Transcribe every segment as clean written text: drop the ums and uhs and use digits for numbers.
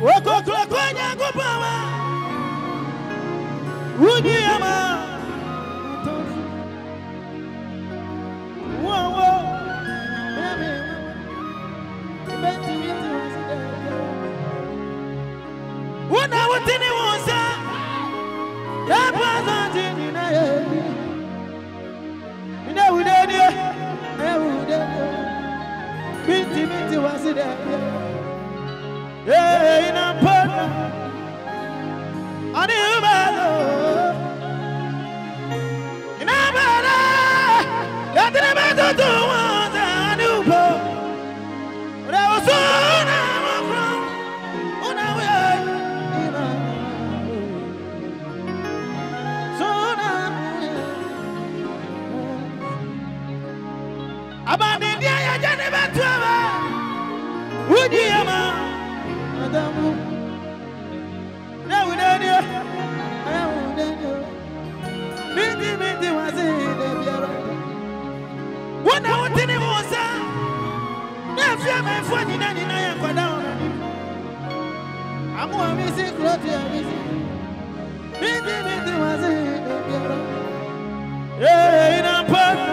Woko klokonya kupawa. Unyama. Wow. Una wotini wonsa. Ya bazanti na ye. Ina udeni. Binti wasida. Yeah, ina pana. Ani ubalo. Ina bana. Ya tene tu wonsa ani ubo. Ora osuna mafro. Una we. Abandi dia ya jane batwa Uji ama Adamu Na udania Binti wazide biara Wana utini mosa Nafia mefua nina ya kwa daona Amu amisi kuroti amisi Binti wazide biara inampana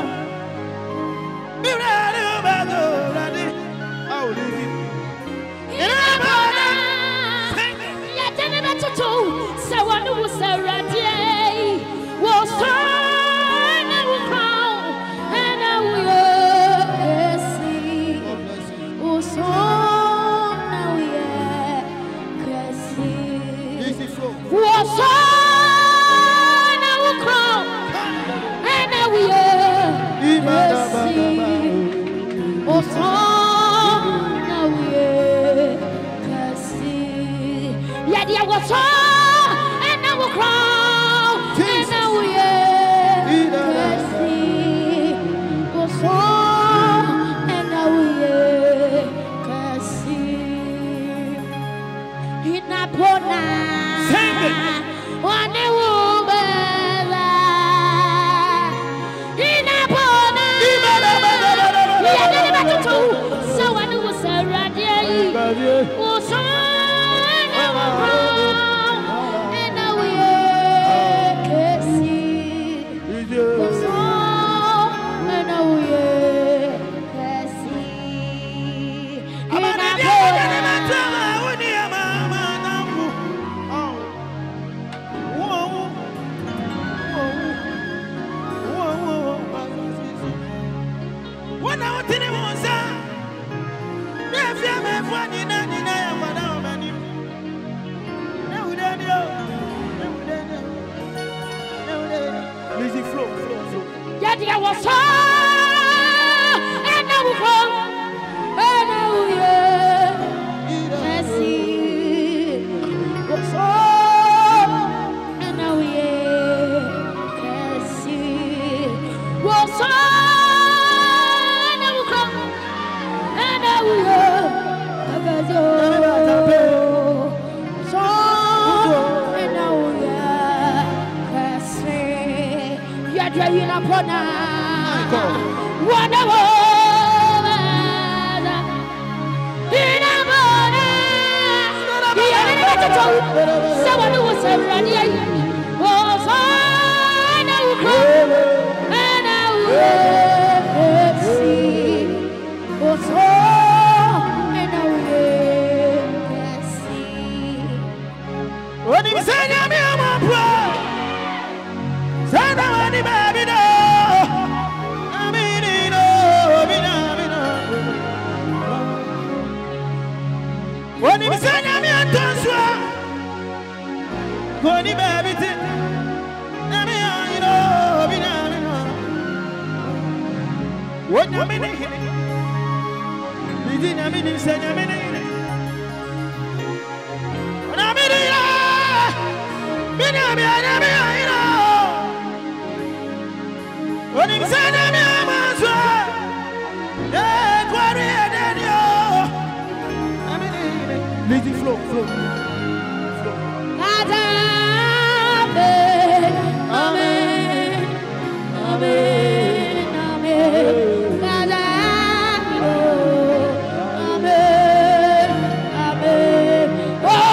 Oh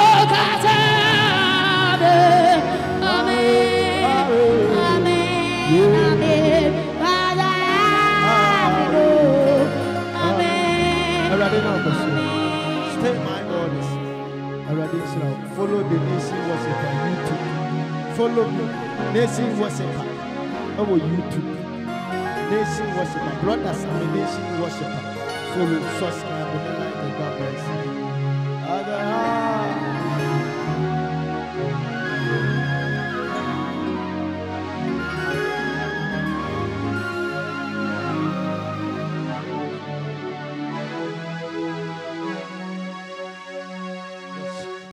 Amen. Father, amen. Stay my orders. Follow the nation worshiper YouTube. Follow me. Nation worshiper. Over YouTube. Nation worshiper. Brothers, I'm a nation worshiper. Follow, subscribe, and like. God bless you.